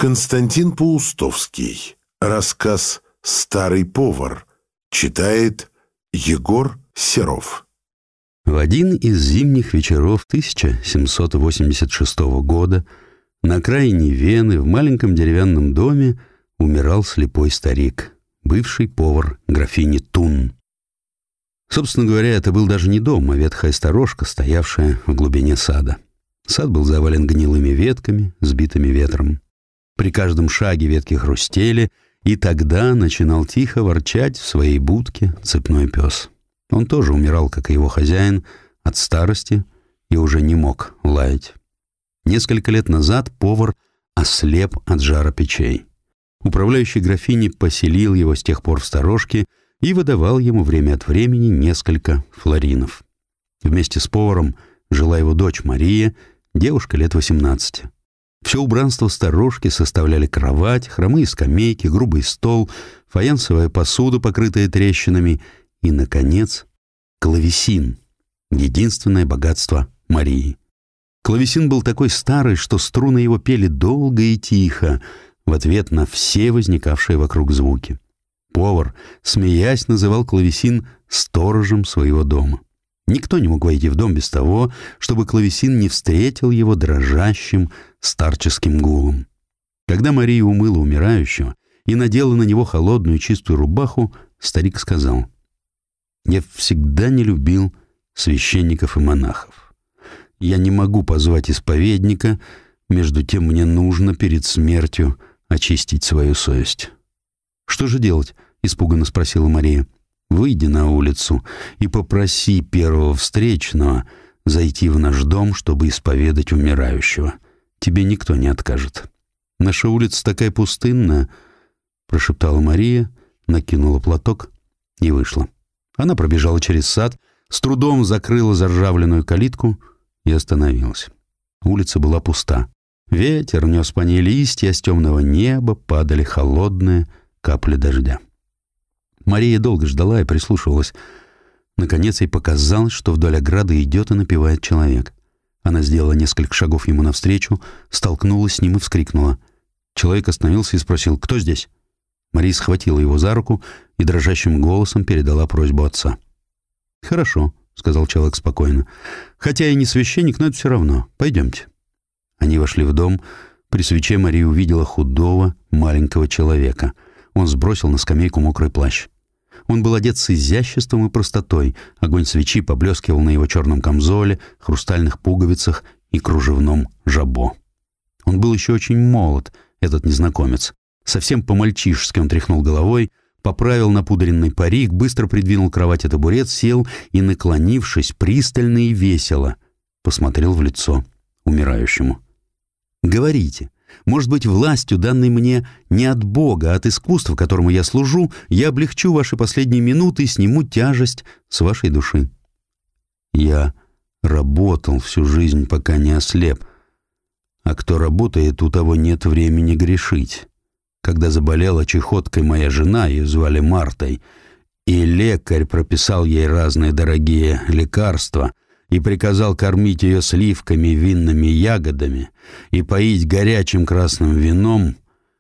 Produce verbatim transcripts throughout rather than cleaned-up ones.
Константин Паустовский. Рассказ «Старый повар». Читает Егор Серов. В один из зимних вечеров тысяча семьсот восемьдесят шестого года на окраине Вены в маленьком деревянном доме умирал слепой старик, бывший повар графини Тун. Собственно говоря, это был даже не дом, а ветхая сторожка, стоявшая в глубине сада. Сад был завален гнилыми ветками, сбитыми ветром. При каждом шаге ветки хрустели, и тогда начинал тихо ворчать в своей будке цепной пес. Он тоже умирал, как и его хозяин, от старости и уже не мог лаять. Несколько лет назад повар ослеп от жара печей. Управляющий графини поселил его с тех пор в сторожке и выдавал ему время от времени несколько флоринов. Вместе с поваром жила его дочь Мария, девушка лет восемнадцати. Все убранство сторожки составляли кровать, хромые скамейки, грубый стол, фаянсовая посуда, покрытая трещинами, и, наконец, клавесин, единственное богатство Марии. Клавесин был такой старый, что струны его пели долго и тихо, в ответ на все возникавшие вокруг звуки. Повар, смеясь, называл клавесин сторожем своего дома. Никто не мог войти в дом без того, чтобы клавесин не встретил его дрожащим старческим гулом. Когда Мария умыла умирающего и надела на него холодную чистую рубаху, старик сказал: «Я всегда не любил священников и монахов. Я не могу позвать исповедника, между тем мне нужно перед смертью очистить свою совесть». «Что же делать?» — испуганно спросила Мария. «Выйди на улицу и попроси первого встречного зайти в наш дом, чтобы исповедать умирающего. Тебе никто не откажет». «Наша улица такая пустынная», — прошептала Мария, накинула платок и вышла. Она пробежала через сад, с трудом закрыла заржавленную калитку и остановилась. Улица была пуста. Ветер нес по ней листья, с темного неба падали холодные капли дождя. Мария долго ждала и прислушивалась. Наконец ей показалось, что вдоль ограды идет и напевает человек. Она сделала несколько шагов ему навстречу, столкнулась с ним и вскрикнула. Человек остановился и спросил: «Кто здесь?» Мария схватила его за руку и дрожащим голосом передала просьбу отца. «Хорошо», — сказал человек спокойно. «Хотя я не священник, но это все равно. Пойдемте». Они вошли в дом. При свече Мария увидела худого, маленького человека. Он сбросил на скамейку мокрый плащ. Он был одет с изяществом и простотой. Огонь свечи поблескивал на его черном камзоле, хрустальных пуговицах и кружевном жабо. Он был еще очень молод, этот незнакомец. Совсем по-мальчишески он тряхнул головой, поправил напудренный парик, быстро придвинул к кровати табурет, сел и, наклонившись, пристально и весело посмотрел в лицо умирающему. «Говорите. Может быть, властью, данной мне не от Бога, а от искусства, которому я служу, я облегчу ваши последние минуты и сниму тяжесть с вашей души». «Я работал всю жизнь, пока не ослеп. А кто работает, у того нет времени грешить. Когда заболела чехоткой моя жена, ее звали Мартой, и лекарь прописал ей разные дорогие лекарства и приказал кормить ее сливками, винными ягодами и поить горячим красным вином,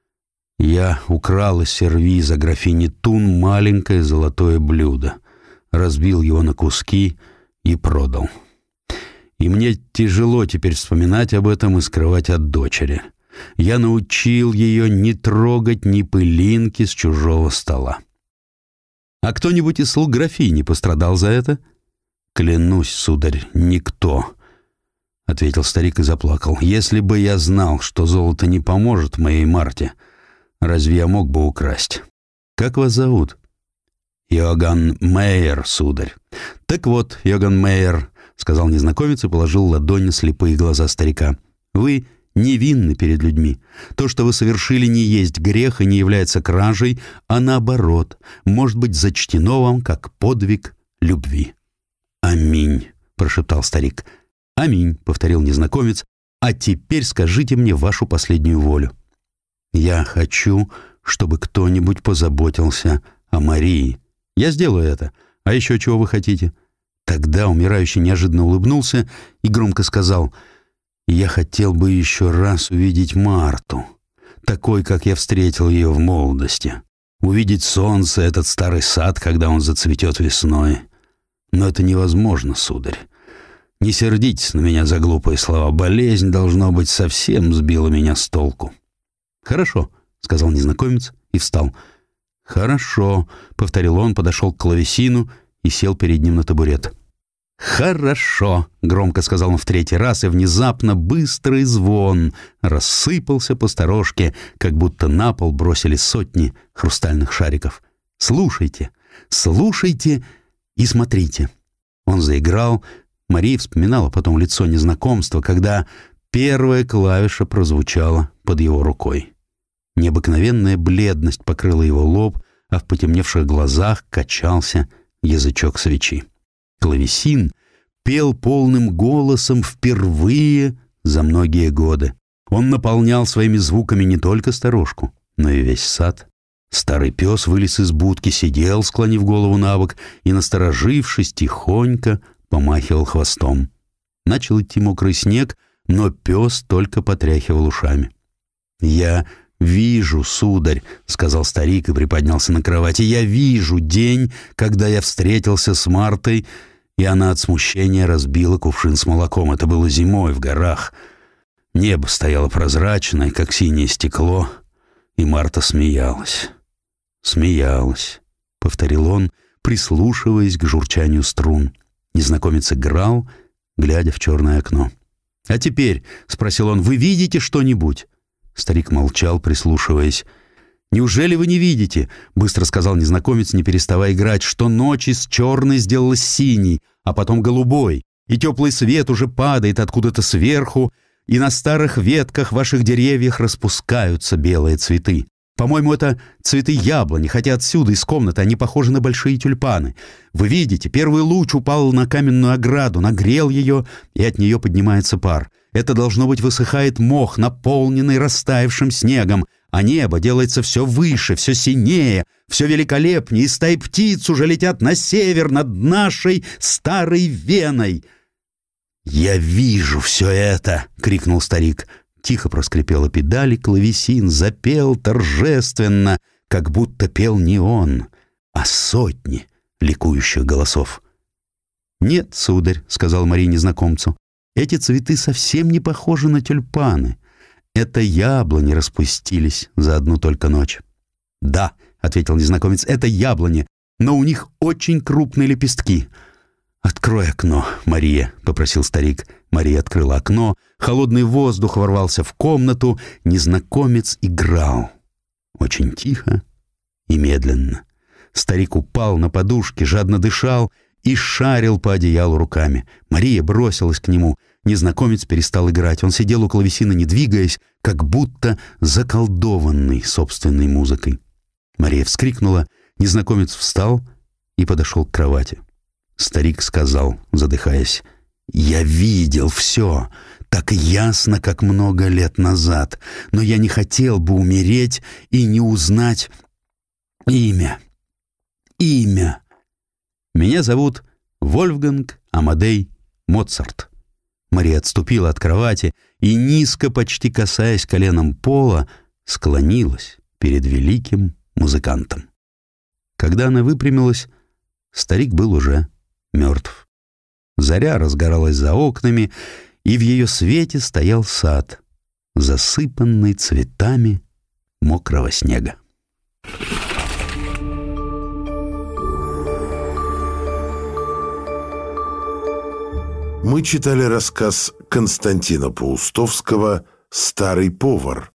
я украл из сервиза графини Тун маленькое золотое блюдо, разбил его на куски и продал. И мне тяжело теперь вспоминать об этом и скрывать от дочери. Я научил ее не трогать ни пылинки с чужого стола». «А кто-нибудь из слуг графини пострадал за это?» «Клянусь, сударь, никто», — ответил старик и заплакал. «Если бы я знал, что золото не поможет моей Марте, разве я мог бы украсть?» «Как вас зовут?» «Иоганн Мейер, сударь». «Так вот, Иоганн Мейер», — сказал незнакомец и положил ладонь на слепые глаза старика. «Вы невинны перед людьми. То, что вы совершили, не есть грех и не является кражей, а наоборот, может быть зачтено вам как подвиг любви». «Аминь», — прошептал старик. «Аминь», — повторил незнакомец. «А теперь скажите мне вашу последнюю волю». «Я хочу, чтобы кто-нибудь позаботился о Марии». «Я сделаю это. А еще чего вы хотите?» Тогда умирающий неожиданно улыбнулся и громко сказал: «Я хотел бы еще раз увидеть Марту. такой, как я встретил ее в молодости. Увидеть солнце, этот старый сад, когда он зацветет весной. Но это невозможно, сударь. Не сердитесь на меня за глупые слова. Болезнь, должно быть, совсем сбила меня с толку». «Хорошо», — сказал незнакомец и встал. «Хорошо», — повторил он, подошел к клавесину и сел перед ним на табурет. «Хорошо», — громко сказал он в третий раз, и внезапно быстрый звон рассыпался по сторожке, как будто на пол бросили сотни хрустальных шариков. «Слушайте, слушайте и смотрите». Он заиграл. Мария вспоминала потом лицо незнакомства, когда первая клавиша прозвучала под его рукой. Необыкновенная бледность покрыла его лоб, а в потемневших глазах качался язычок свечи. Клавесин пел полным голосом впервые за многие годы. Он наполнял своими звуками не только сторожку, но и весь сад. Старый пес вылез из будки, сидел, склонив голову на бок, и, насторожившись, тихонько помахивал хвостом. Начал идти мокрый снег, но пес только потряхивал ушами. «Я вижу, сударь», — сказал старик и приподнялся на кровати, «я вижу день, когда я встретился с Мартой, и она от смущения разбила кувшин с молоком. Это было зимой в горах. Небо стояло прозрачное, как синее стекло, и Марта смеялась. Смеялась», — повторил он, прислушиваясь к журчанию струн. Незнакомец играл, глядя в черное окно. «А теперь», — спросил он, — «вы видите что-нибудь?» Старик молчал, прислушиваясь. «Неужели вы не видите?» — быстро сказал незнакомец, не переставая играть, «что ночь из черной сделалась синей, а потом голубой, и теплый свет уже падает откуда-то сверху, и на старых ветках ваших деревьев распускаются белые цветы. По-моему, это цветы яблони, хотя отсюда, из комнаты, они похожи на большие тюльпаны. Вы видите, первый луч упал на каменную ограду, нагрел ее, и от нее поднимается пар. Это, должно быть, высыхает мох, наполненный растаявшим снегом, а небо делается все выше, все синее, все великолепнее, и стаи птиц уже летят на север над нашей старой Веной». «Я вижу все это!» — крикнул старик. Тихо проскрипела педаль, клавесин запел торжественно, как будто пел не он, а сотни ликующих голосов. «Нет, сударь», — сказал Мария незнакомцу, — «эти цветы совсем не похожи на тюльпаны. Это яблони распустились за одну только ночь». «Да», — ответил незнакомец, — «это яблони, но у них очень крупные лепестки». «Открой окно, Мария», — попросил старик. Мария открыла окно, холодный воздух ворвался в комнату, незнакомец играл. Очень тихо и медленно. Старик упал на подушки, жадно дышал и шарил по одеялу руками. Мария бросилась к нему. Незнакомец перестал играть. Он сидел у клавесина, не двигаясь, как будто заколдованный собственной музыкой. Мария вскрикнула. Незнакомец встал и подошел к кровати. Старик сказал, задыхаясь: «Я видел все, так ясно, как много лет назад, но я не хотел бы умереть и не узнать имя. Имя. Меня зовут Вольфганг Амадей Моцарт». Мария отступила от кровати и, низко, почти касаясь коленом пола, склонилась перед великим музыкантом. Когда она выпрямилась, старик был уже мертв. Заря разгоралась за окнами, и в ее свете стоял сад, засыпанный цветами мокрого снега. Мы читали рассказ Константина Паустовского «Старый повар».